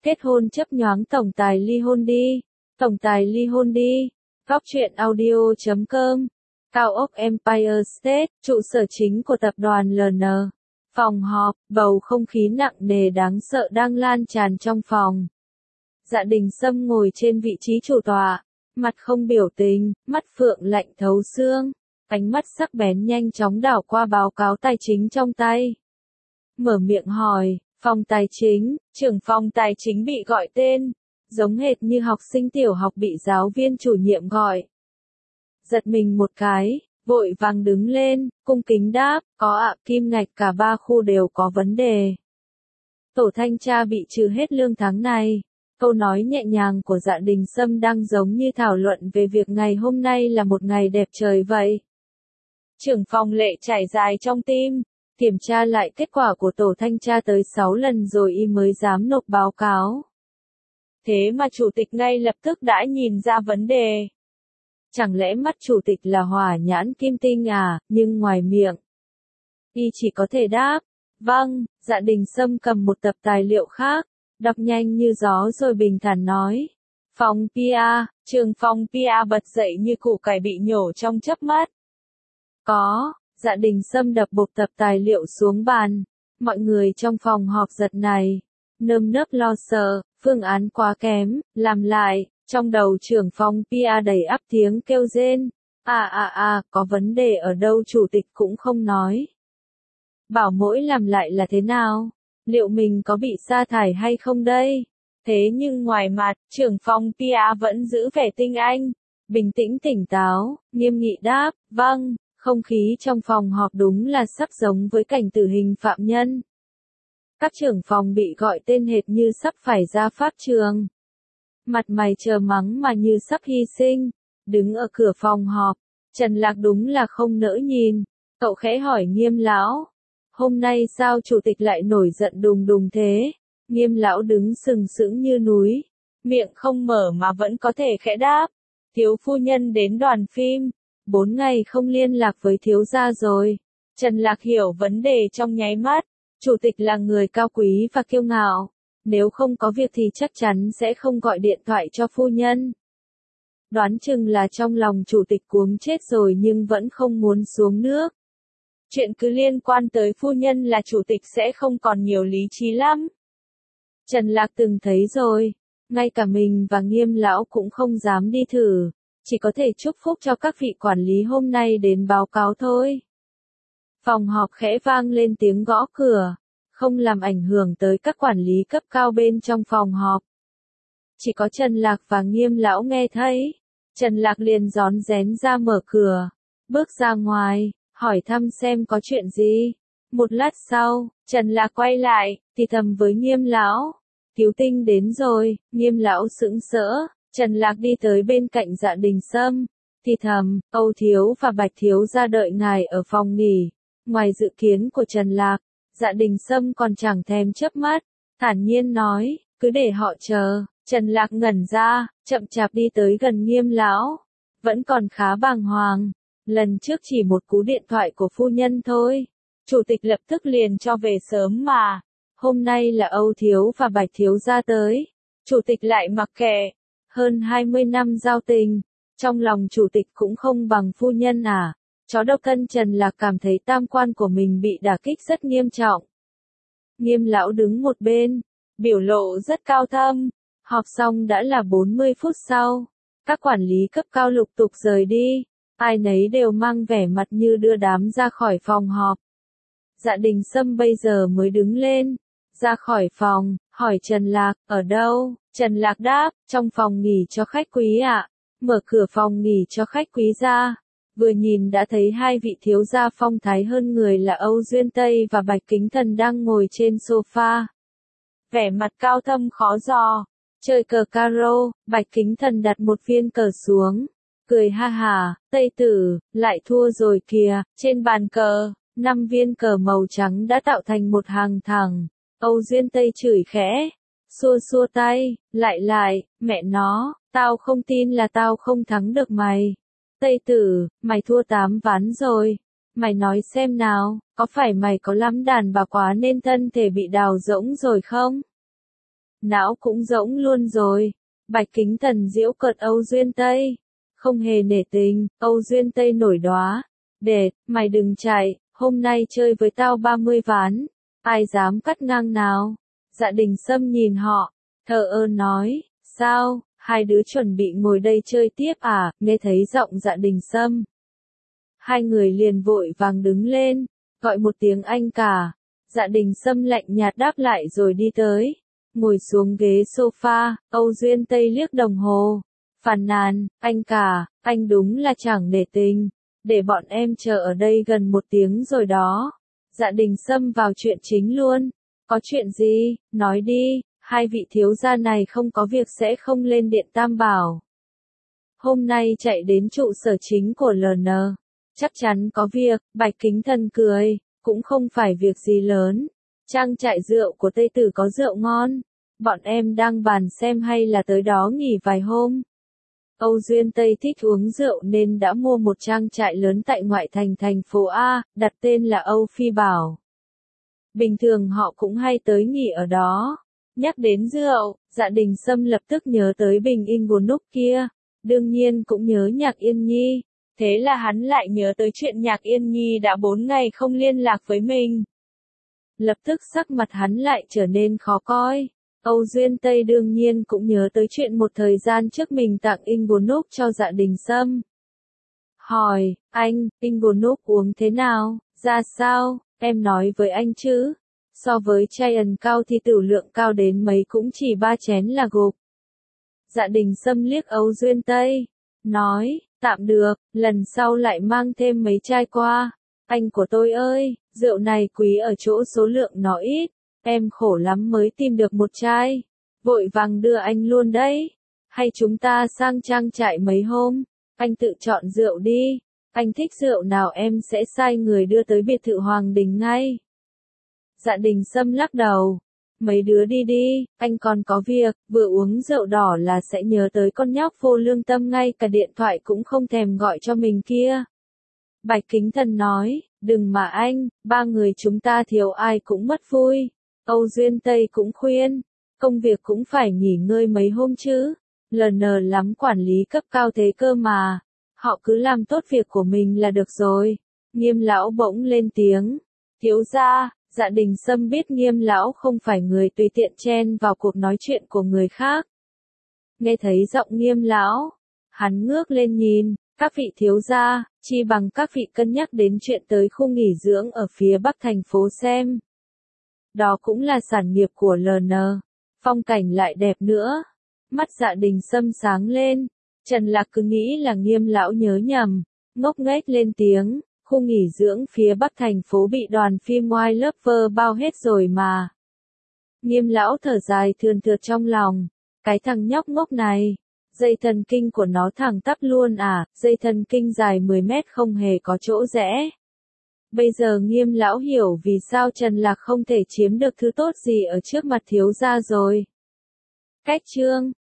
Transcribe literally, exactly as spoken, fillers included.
Kết hôn chấp nhoáng tổng tài ly hôn đi. Tổng tài ly hôn đi. Góc truyện audio chấm com. Cao ốc Empire State, trụ sở chính của tập đoàn lờ en. Phòng họp, bầu không khí nặng nề đáng sợ đang lan tràn trong phòng. Dạ Đình Sâm ngồi trên vị trí chủ tọa, mặt không biểu tình, mắt phượng lạnh thấu xương, ánh mắt sắc bén nhanh chóng đảo qua báo cáo tài chính trong tay. Mở miệng hỏi, phòng tài chính, trưởng phòng tài chính bị gọi tên, giống hệt như học sinh tiểu học bị giáo viên chủ nhiệm gọi. Giật mình một cái, vội vàng đứng lên, cung kính đáp, có ạ, kim ngạch cả ba khu đều có vấn đề. Tổ thanh tra bị trừ hết lương tháng này. Câu nói nhẹ nhàng của Dạ Đình Sâm đang giống như thảo luận về việc ngày hôm nay là một ngày đẹp trời vậy. Trưởng phòng lệ trải dài trong tim, kiểm tra lại kết quả của tổ thanh tra tới sáu lần rồi y mới dám nộp báo cáo. Thế mà chủ tịch ngay lập tức đã nhìn ra vấn đề. Chẳng lẽ mắt chủ tịch là hỏa nhãn kim tinh à, nhưng ngoài miệng. Y chỉ có thể đáp, vâng. Dạ Đình Sâm cầm một tập tài liệu khác, đọc nhanh như gió rồi bình thản nói. Phòng pê e, trường phòng pê e bật dậy như củ cải bị nhổ trong chớp mắt. Có, Dạ Đình Sâm đập bộp tập tài liệu xuống bàn. Mọi người trong phòng họp giật này, nơm nớp lo sợ, phương án quá kém, làm lại. Trong đầu trưởng phòng pê e đầy ắp tiếng kêu rên. À à à, có vấn đề ở đâu chủ tịch cũng không nói. Bảo mỗi làm lại là thế nào? Liệu mình có bị sa thải hay không đây? Thế nhưng ngoài mặt, trưởng phòng pê e vẫn giữ vẻ tinh anh, bình tĩnh tỉnh táo, nghiêm nghị đáp, vâng, không khí trong phòng họp đúng là sắp giống với cảnh tử hình phạm nhân. Các trưởng phòng bị gọi tên hệt như sắp phải ra pháp trường. Mặt mày chờ mắng mà như sắp hy sinh, đứng ở cửa phòng họp, Trần Lạc đúng là không nỡ nhìn, cậu khẽ hỏi Nghiêm lão. Hôm nay sao chủ tịch lại nổi giận đùng đùng thế? Nghiêm lão đứng sừng sững như núi, miệng không mở mà vẫn có thể khẽ đáp. Thiếu phu nhân đến đoàn phim, bốn ngày không liên lạc với thiếu gia rồi. Trần Lạc hiểu vấn đề trong nháy mắt, chủ tịch là người cao quý và kiêu ngạo, nếu không có việc thì chắc chắn sẽ không gọi điện thoại cho phu nhân. Đoán chừng là trong lòng chủ tịch cuống chết rồi nhưng vẫn không muốn xuống nước. Chuyện cứ liên quan tới phu nhân là chủ tịch sẽ không còn nhiều lý trí lắm. Trần Lạc từng thấy rồi, ngay cả mình và Nghiêm lão cũng không dám đi thử, chỉ có thể chúc phúc cho các vị quản lý hôm nay đến báo cáo thôi. Phòng họp khẽ vang lên tiếng gõ cửa, không làm ảnh hưởng tới các quản lý cấp cao bên trong phòng họp. Chỉ có Trần Lạc và Nghiêm lão nghe thấy. Trần Lạc liền rón rén ra mở cửa, bước ra ngoài, hỏi thăm xem có chuyện gì. Một lát sau, Trần Lạc quay lại, thì thầm với Nghiêm lão, cứu tinh đến rồi. Nghiêm lão sững sỡ, Trần Lạc đi tới bên cạnh Dạ Đình Sâm, thì thầm, Âu thiếu và Bạch thiếu ra đợi ngài ở phòng nghỉ. Ngoài dự kiến của Trần Lạc, Dạ Đình Sâm còn chẳng thèm chớp mắt, thản nhiên nói, cứ để họ chờ. Trần Lạc ngẩn ra, chậm chạp đi tới gần Nghiêm lão, vẫn còn khá bàng hoàng. Lần trước chỉ một cú điện thoại của phu nhân thôi, chủ tịch lập tức liền cho về sớm mà. Hôm nay là Âu thiếu và Bạch thiếu ra tới, chủ tịch lại mặc kệ. Hơn hai mươi năm giao tình, trong lòng chủ tịch cũng không bằng phu nhân à. Chó độc thân Trần Lạc cảm thấy tam quan của mình bị đả kích rất nghiêm trọng. Nghiêm lão đứng một bên, biểu lộ rất cao thâm. Họp xong đã là bốn mươi phút sau, các quản lý cấp cao lục tục rời đi, ai nấy đều mang vẻ mặt như đưa đám ra khỏi phòng họp. Dạ Đình Sâm bây giờ mới đứng lên, ra khỏi phòng, hỏi Trần Lạc, ở đâu? Trần Lạc đáp, trong phòng nghỉ cho khách quý ạ. Mở cửa phòng nghỉ cho khách quý ra, vừa nhìn đã thấy hai vị thiếu gia phong thái hơn người là Âu Duyên Tây và Bạch Kính Thần đang ngồi trên sofa. Vẻ mặt cao thâm khó dò. Chơi cờ caro, Bạch Kính Thần đặt một viên cờ xuống, cười ha hà, Tây tử, lại thua rồi kìa. Trên bàn cờ, năm viên cờ màu trắng đã tạo thành một hàng thẳng. Âu Duyên Tây chửi khẽ, xua xua tay, lại lại, mẹ nó, tao không tin là tao không thắng được mày. Tây tử, mày thua tám ván rồi. Mày nói xem nào, có phải mày có lắm đàn bà quá nên thân thể bị đào rỗng rồi không? não cũng rỗng luôn rồi. Bạch Kính Thần giễu cợt Âu Duyên Tây. Không hề nể tình, Âu Duyên Tây nổi đoá. Đệt, mày đừng chạy, hôm nay chơi với tao ba mươi ván. Ai dám cắt ngang nào? Dạ Đình Sâm nhìn họ, thờ ơ nói, sao, hai đứa chuẩn bị ngồi đây chơi tiếp à? Nghe thấy giọng Dạ Đình Sâm, hai người liền vội vàng đứng lên, gọi một tiếng anh cả. Dạ Đình Sâm lạnh nhạt đáp lại rồi đi tới, ngồi xuống ghế sofa. Âu Duyên Tây liếc đồng hồ, phàn nàn, anh cả, anh đúng là chẳng nể tình, để bọn em chờ ở đây gần một tiếng rồi đó. Dạ Đình Sâm vào chuyện chính luôn, có chuyện gì, nói đi, hai vị thiếu gia này không có việc sẽ không lên điện Tam Bảo. Hôm nay chạy đến trụ sở chính của lờ en, chắc chắn có việc. Bạch Kính Thần cười, cũng không phải việc gì lớn, trang trại rượu của Tây Tử có rượu ngon, bọn em đang bàn xem hay là tới đó nghỉ vài hôm. Âu Duyên Tây thích uống rượu nên đã mua một trang trại lớn tại ngoại thành thành phố A, đặt tên là Âu Phi Bảo. Bình thường họ cũng hay tới nghỉ ở đó. Nhắc đến rượu, Dạ Đình Sâm lập tức nhớ tới bình Inglenook kia, đương nhiên cũng nhớ Nhạc Yên Nhi. Thế là hắn lại nhớ tới chuyện Nhạc Yên Nhi đã bốn ngày không liên lạc với mình. Lập tức sắc mặt hắn lại trở nên khó coi. Âu Duyên Tây đương nhiên cũng nhớ tới chuyện một thời gian trước mình tặng Inglenook cho Dạ Đình Sâm. Hỏi, anh, Inglenook uống thế nào, ra sao, em nói với anh chứ. So với Giant cao thì tử lượng cao đến mấy cũng chỉ ba chén là gục. Dạ Đình Sâm liếc Âu Duyên Tây, nói, tạm được, lần sau lại mang thêm mấy chai qua. Anh của tôi ơi, rượu này quý ở chỗ số lượng nó ít, em khổ lắm mới tìm được một chai. Vội vàng đưa anh luôn đấy. Hay chúng ta sang trang trại mấy hôm, anh tự chọn rượu đi. Anh thích rượu nào em sẽ sai người đưa tới biệt thự Hoàng Đình ngay. Dạ Đình Sâm lắc đầu. Mấy đứa đi đi, anh còn có việc, vừa uống rượu đỏ là sẽ nhớ tới con nhóc vô lương tâm, ngay cả điện thoại cũng không thèm gọi cho mình kia. Bạch Kính Thần nói, đừng mà anh, ba người chúng ta thiếu ai cũng mất vui. Âu Duyên Tây cũng khuyên, công việc cũng phải nghỉ ngơi mấy hôm chứ, lờ en lắm quản lý cấp cao thế cơ mà, họ cứ làm tốt việc của mình là được rồi. Nghiêm lão bỗng lên tiếng, thiếu gia. Dạ Đình Sâm biết Nghiêm lão không phải người tùy tiện chen vào cuộc nói chuyện của người khác. Nghe thấy giọng Nghiêm lão, hắn ngước lên nhìn, các vị thiếu gia, chi bằng các vị cân nhắc đến chuyện tới khu nghỉ dưỡng ở phía bắc thành phố xem. Đó cũng là sản nghiệp của lờ en, phong cảnh lại đẹp nữa. Mắt Dạ Đình Sâm sáng lên, Trần Lạc cứ nghĩ là Nghiêm lão nhớ nhầm, ngốc nghếch lên tiếng. Khu nghỉ dưỡng phía bắc thành phố bị đoàn phim White Lover bao hết rồi mà. Nghiêm lão thở dài thườn thượt trong lòng, cái thằng nhóc ngốc này, dây thần kinh của nó thẳng tắp luôn à, dây thần kinh dài mười mét không hề có chỗ rẽ. Bây giờ Nghiêm lão hiểu vì sao Trần Lạc không thể chiếm được thứ tốt gì ở trước mặt thiếu gia rồi. Cách chương